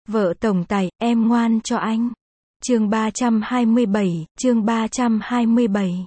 Vợ tổng tài, em ngoan cho anh. Chương 327.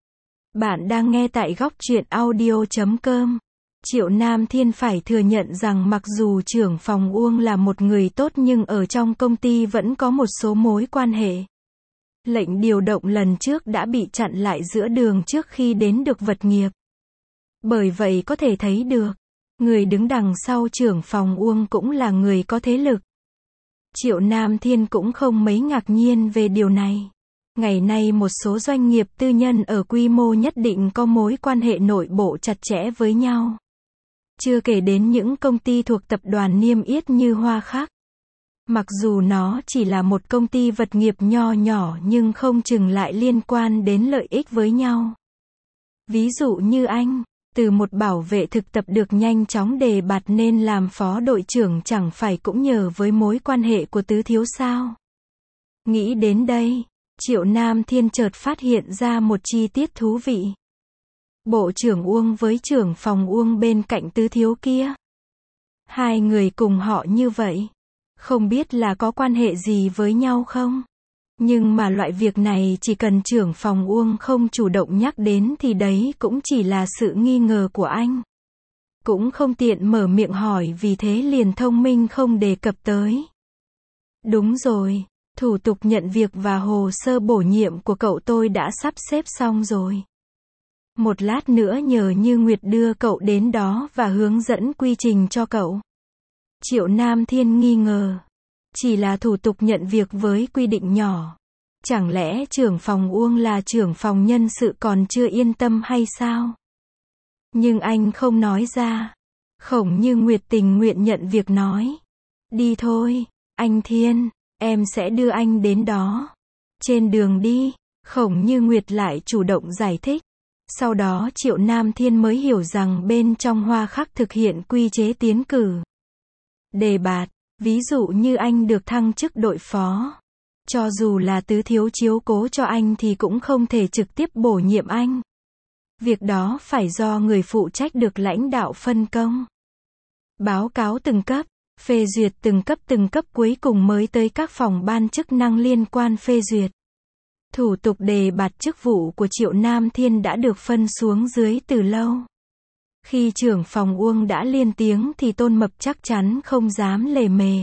Bạn đang nghe tại góc truyện audio.com. Triệu Nam Thiên phải thừa nhận rằng mặc dù trưởng phòng Uông là một người tốt nhưng ở trong công ty vẫn có một số mối quan hệ. Lệnh điều động lần trước đã bị chặn lại giữa đường trước khi đến được vật nghiệp. Bởi vậy có thể thấy được, người đứng đằng sau trưởng phòng Uông cũng là người có thế lực. Triệu Nam Thiên cũng không mấy ngạc nhiên về điều này. Ngày nay một số doanh nghiệp tư nhân ở quy mô nhất định có mối quan hệ nội bộ chặt chẽ với nhau. Chưa kể đến những công ty thuộc tập đoàn niêm yết như Hoa Khắc. Mặc dù nó chỉ là một công ty vật nghiệp nho nhỏ nhưng không chừng lại liên quan đến lợi ích với nhau. Ví dụ như anh, từ một bảo vệ thực tập được nhanh chóng đề bạt nên làm phó đội trưởng chẳng phải cũng nhờ với mối quan hệ của tứ thiếu sao. Nghĩ đến đây, Triệu Nam Thiên chợt phát hiện ra một chi tiết thú vị. Bộ trưởng Uông với trưởng phòng Uông bên cạnh tứ thiếu kia. Hai người cùng họ như vậy. Không biết là có quan hệ gì với nhau không? Nhưng mà loại việc này chỉ cần trưởng phòng Uông không chủ động nhắc đến thì đấy cũng chỉ là sự nghi ngờ của anh. Cũng không tiện mở miệng hỏi vì thế liền thông minh không đề cập tới. Đúng rồi, thủ tục nhận việc và hồ sơ bổ nhiệm của cậu tôi đã sắp xếp xong rồi. Một lát nữa nhờ Như Nguyệt đưa cậu đến đó và hướng dẫn quy trình cho cậu. Triệu Nam Thiên nghi ngờ. Chỉ là thủ tục nhận việc với quy định nhỏ. Chẳng lẽ trưởng phòng Uông là trưởng phòng nhân sự còn chưa yên tâm hay sao? Nhưng anh không nói ra. Khổng Như Nguyệt tình nguyện nhận việc nói. Đi thôi, anh Thiên, em sẽ đưa anh đến đó. Trên đường đi, Khổng Như Nguyệt lại chủ động giải thích. Sau đó Triệu Nam Thiên mới hiểu rằng bên trong Hoa Khắc thực hiện quy chế tiến cử. Đề bạt, ví dụ như anh được thăng chức đội phó. Cho dù là tứ thiếu chiếu cố cho anh thì cũng không thể trực tiếp bổ nhiệm anh. Việc đó phải do người phụ trách được lãnh đạo phân công. Báo cáo từng cấp, phê duyệt từng cấp cuối cùng mới tới các phòng ban chức năng liên quan phê duyệt. Thủ tục đề bạt chức vụ của Triệu Nam Thiên đã được phân xuống dưới từ lâu. Khi trưởng phòng Uông đã lên tiếng thì Tôn Mập chắc chắn không dám lề mề.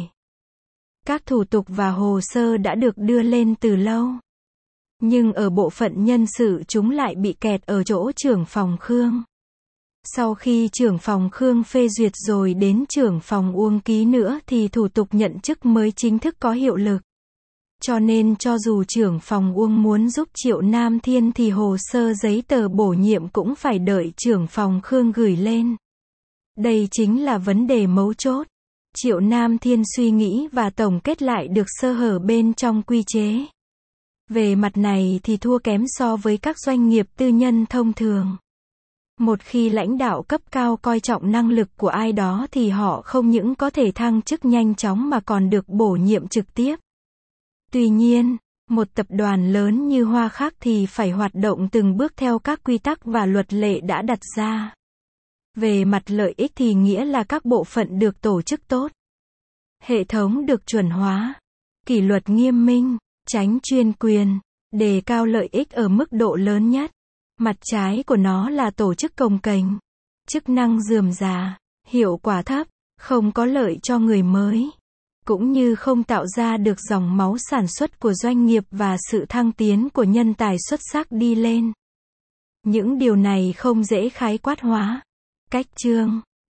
Các thủ tục và hồ sơ đã được đưa lên từ lâu. Nhưng ở bộ phận nhân sự chúng lại bị kẹt ở chỗ trưởng phòng Khương. Sau khi trưởng phòng Khương phê duyệt rồi đến trưởng phòng Uông ký nữa thì thủ tục nhận chức mới chính thức có hiệu lực. Cho nên cho dù trưởng phòng Uông muốn giúp Triệu Nam Thiên thì hồ sơ giấy tờ bổ nhiệm cũng phải đợi trưởng phòng Khương gửi lên. Đây chính là vấn đề mấu chốt. Triệu Nam Thiên suy nghĩ và tổng kết lại được sơ hở bên trong quy chế. Về mặt này thì thua kém so với các doanh nghiệp tư nhân thông thường. Một khi lãnh đạo cấp cao coi trọng năng lực của ai đó thì họ không những có thể thăng chức nhanh chóng mà còn được bổ nhiệm trực tiếp. Tuy nhiên, một tập đoàn lớn như Hoa Khắc thì phải hoạt động từng bước theo các quy tắc và luật lệ đã đặt ra. Về mặt lợi ích thì nghĩa là các bộ phận được tổ chức tốt. Hệ thống được chuẩn hóa. Kỷ luật nghiêm minh, tránh chuyên quyền, đề cao lợi ích ở mức độ lớn nhất. Mặt trái của nó là tổ chức cồng kềnh, chức năng rườm rà, hiệu quả thấp, không có lợi cho người mới. Cũng như không tạo ra được dòng máu sản xuất của doanh nghiệp và sự thăng tiến của nhân tài xuất sắc đi lên. Những điều này không dễ khái quát hóa. Cách chương